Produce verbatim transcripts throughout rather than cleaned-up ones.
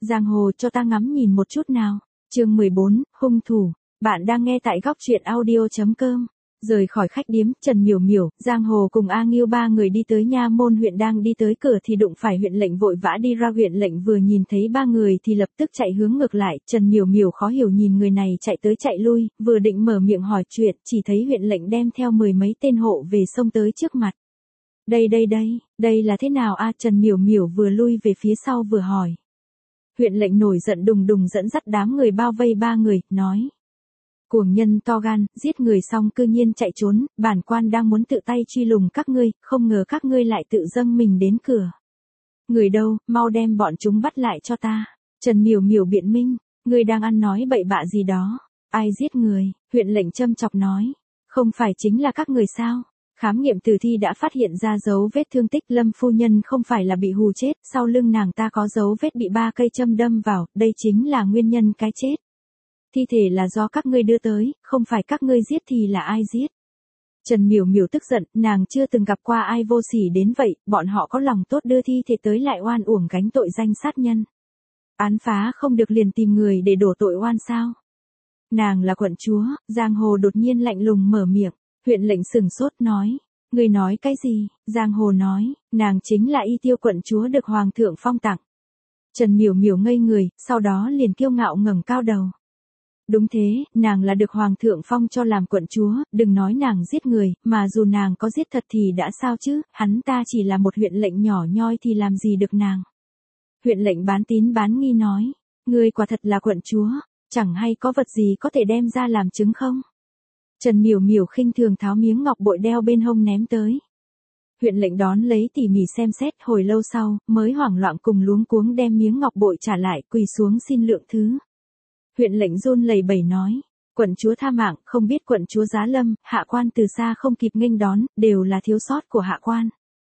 Giang hồ cho ta ngắm nhìn một chút nào. Chương mười bốn, hung thủ. Bạn đang nghe tại góc truyện audio chấm com. Rời khỏi khách điếm, Trần Miểu Miểu, Giang Hồ cùng A Nghiêu ba người đi tới Nha Môn huyện, đang đi tới cửa thì đụng phải huyện lệnh vội vã đi ra. Huyện lệnh vừa nhìn thấy ba người thì lập tức chạy hướng ngược lại. Trần Miểu Miểu khó hiểu nhìn người này chạy tới chạy lui, vừa định mở miệng hỏi chuyện, chỉ thấy huyện lệnh đem theo mười mấy tên hộ về xông tới trước mặt. Đây đây đây, đây là thế nào a? Trần Miểu Miểu vừa lui về phía sau vừa hỏi. Huyện lệnh nổi giận đùng đùng dẫn dắt đám người bao vây ba người, nói. Cuồng nhân to gan, giết người xong cư nhiên chạy trốn, bản quan đang muốn tự tay truy lùng các ngươi, không ngờ các ngươi lại tự dâng mình đến cửa. Người đâu, mau đem bọn chúng bắt lại cho ta. Trần Miểu Miểu biện minh, ngươi đang ăn nói bậy bạ gì đó. Ai giết người? Huyện lệnh châm chọc nói. Không phải chính là các người sao? Khám nghiệm tử thi đã phát hiện ra dấu vết thương tích. Lâm phu nhân không phải là bị hù chết, sau lưng nàng ta có dấu vết bị ba cây châm đâm vào, đây chính là nguyên nhân cái chết. Thi thể là do các ngươi đưa tới, không phải các ngươi giết thì là ai giết? Trần Miểu Miểu tức giận, nàng chưa từng gặp qua ai vô sỉ đến vậy, bọn họ có lòng tốt đưa thi thể tới lại oan uổng gánh tội danh sát nhân. Án phá không được liền tìm người để đổ tội oan sao? Nàng là quận chúa. Giang Hồ đột nhiên lạnh lùng mở miệng. Huyện lệnh sừng sốt nói. Người nói cái gì? Giang Hồ nói, nàng chính là Y Tiêu quận chúa được Hoàng thượng phong tặng. Trần Miểu Miểu ngây người, sau đó liền kiêu ngạo ngẩng cao đầu. Đúng thế, nàng là được Hoàng thượng phong cho làm quận chúa, đừng nói nàng giết người, mà dù nàng có giết thật thì đã sao chứ, hắn ta chỉ là một huyện lệnh nhỏ nhoi thì làm gì được nàng. Huyện lệnh bán tín bán nghi nói, ngươi quả thật là quận chúa, chẳng hay có vật gì có thể đem ra làm chứng không? Trần Miểu Miểu khinh thường tháo miếng ngọc bội đeo bên hông ném tới. Huyện lệnh đón lấy tỉ mỉ xem xét, hồi lâu sau, mới hoảng loạn cùng luống cuống đem miếng ngọc bội trả lại, quỳ xuống xin lượng thứ. Huyện lệnh run lẩy bẩy nói, quận chúa tha mạng, không biết quận chúa giá lâm, hạ quan từ xa không kịp nghênh đón, đều là thiếu sót của hạ quan.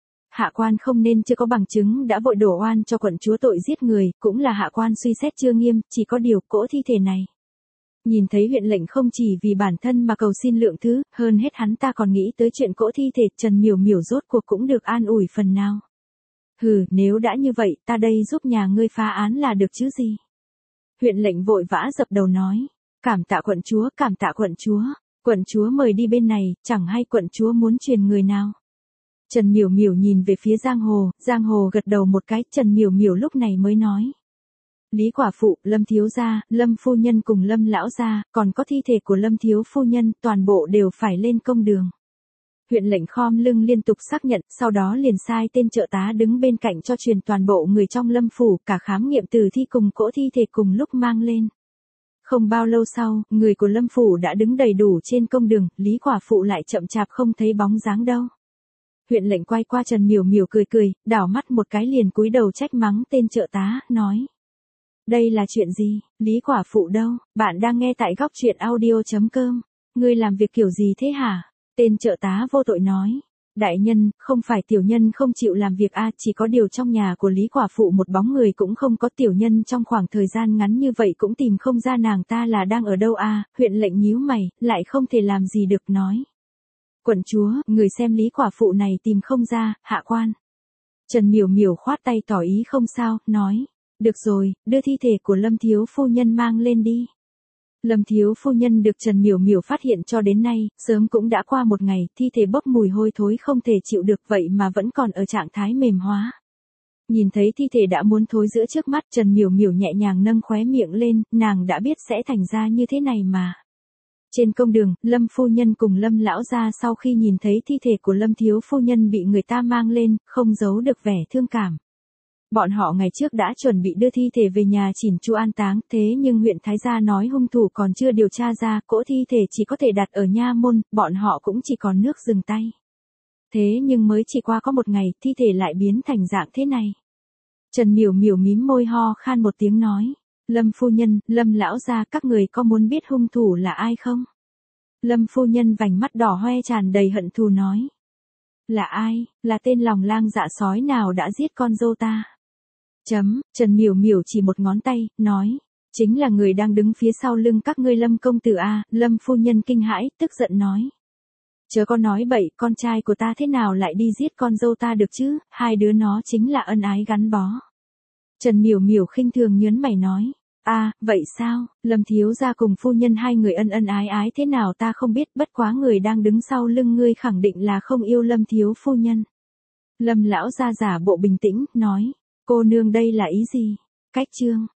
Hạ quan không nên chưa có bằng chứng đã vội đổ oan cho quận chúa tội giết người, cũng là hạ quan suy xét chưa nghiêm, chỉ có điều cỗ thi thể này. Nhìn thấy huyện lệnh không chỉ vì bản thân mà cầu xin lượng thứ, hơn hết hắn ta còn nghĩ tới chuyện cỗ thi thể. Trần Miểu Miểu rốt cuộc cũng được an ủi phần nào. Hừ, nếu đã như vậy, ta đây giúp nhà ngươi phá án là được chứ gì. Huyện lệnh vội vã dập đầu nói, cảm tạ quận chúa, cảm tạ quận chúa, quận chúa mời đi bên này, chẳng hay quận chúa muốn truyền người nào. Trần Miểu Miểu nhìn về phía Giang Hồ, Giang Hồ gật đầu một cái, Trần Miểu Miểu lúc này mới nói. Lý quả phụ, Lâm thiếu gia, Lâm phu nhân cùng Lâm lão gia, còn có thi thể của Lâm thiếu phu nhân, toàn bộ đều phải lên công đường. Huyện lệnh khom lưng liên tục xác nhận, sau đó liền sai tên trợ tá đứng bên cạnh cho truyền toàn bộ người trong Lâm phủ, cả khám nghiệm tử thi cùng cỗ thi thể cùng lúc mang lên. Không bao lâu sau, người của Lâm phủ đã đứng đầy đủ trên công đường, Lý quả phụ lại chậm chạp không thấy bóng dáng đâu. Huyện lệnh quay qua Trần Miểu Miểu cười cười, đảo mắt một cái liền cúi đầu trách mắng tên trợ tá, nói. Đây là chuyện gì? Lý quả phụ đâu? Bạn đang nghe tại góc truyện audio chấm com. Ngươi làm việc kiểu gì thế hả? Tên trợ tá vô tội nói. Đại nhân, không phải tiểu nhân không chịu làm việc a, chỉ có điều trong nhà của Lý quả phụ một bóng người cũng không có, tiểu nhân trong khoảng thời gian ngắn như vậy cũng tìm không ra nàng ta là đang ở đâu a. Huyện lệnh nhíu mày, lại không thể làm gì được nói. Quận chúa, người xem Lý quả phụ này tìm không ra, hạ quan. Trần Miểu Miểu khoát tay tỏ ý không sao, nói. Được rồi, đưa thi thể của Lâm thiếu phu nhân mang lên đi. Lâm thiếu phu nhân được Trần Miểu Miểu phát hiện cho đến nay, sớm cũng đã qua một ngày, thi thể bốc mùi hôi thối không thể chịu được vậy mà vẫn còn ở trạng thái mềm hóa. Nhìn thấy thi thể đã muốn thối giữa trước mắt, Trần Miểu Miểu nhẹ nhàng nâng khóe miệng lên, nàng đã biết sẽ thành ra như thế này mà. Trên công đường, Lâm phu nhân cùng Lâm lão gia sau khi nhìn thấy thi thể của Lâm thiếu phu nhân bị người ta mang lên, không giấu được vẻ thương cảm. Bọn họ ngày trước đã chuẩn bị đưa thi thể về nhà chỉn chu an táng, thế nhưng huyện Thái Gia nói hung thủ còn chưa điều tra ra, cỗ thi thể chỉ có thể đặt ở Nha Môn, bọn họ cũng chỉ còn nước dừng tay. Thế nhưng mới chỉ qua có một ngày, thi thể lại biến thành dạng thế này. Trần Miểu Miểu mím môi ho khan một tiếng nói, Lâm phu nhân, Lâm lão gia, các người có muốn biết hung thủ là ai không? Lâm phu nhân vành mắt đỏ hoe tràn đầy hận thù nói. Là ai? Là tên lòng lang dạ sói nào đã giết con dâu ta? Chấm, Trần Miểu Miểu chỉ một ngón tay, nói, chính là người đang đứng phía sau lưng các ngươi Lâm công tử a. Lâm phu nhân kinh hãi, tức giận nói. Chớ có nói bậy, con trai của ta thế nào lại đi giết con dâu ta được chứ, hai đứa nó chính là ân ái gắn bó. Trần Miểu Miểu khinh thường nhớn mày nói. À, vậy sao, Lâm thiếu gia cùng phu nhân hai người ân ân ái ái thế nào ta không biết, bất quá người đang đứng sau lưng ngươi khẳng định là không yêu Lâm thiếu phu nhân. Lâm lão gia giả bộ bình tĩnh, nói, cô nương đây là ý gì? Cách chương.